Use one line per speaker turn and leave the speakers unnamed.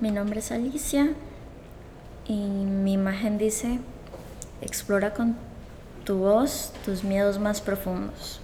Mi nombre es Alicia y mi imagen dice, explora con tu voz tus miedos más profundos.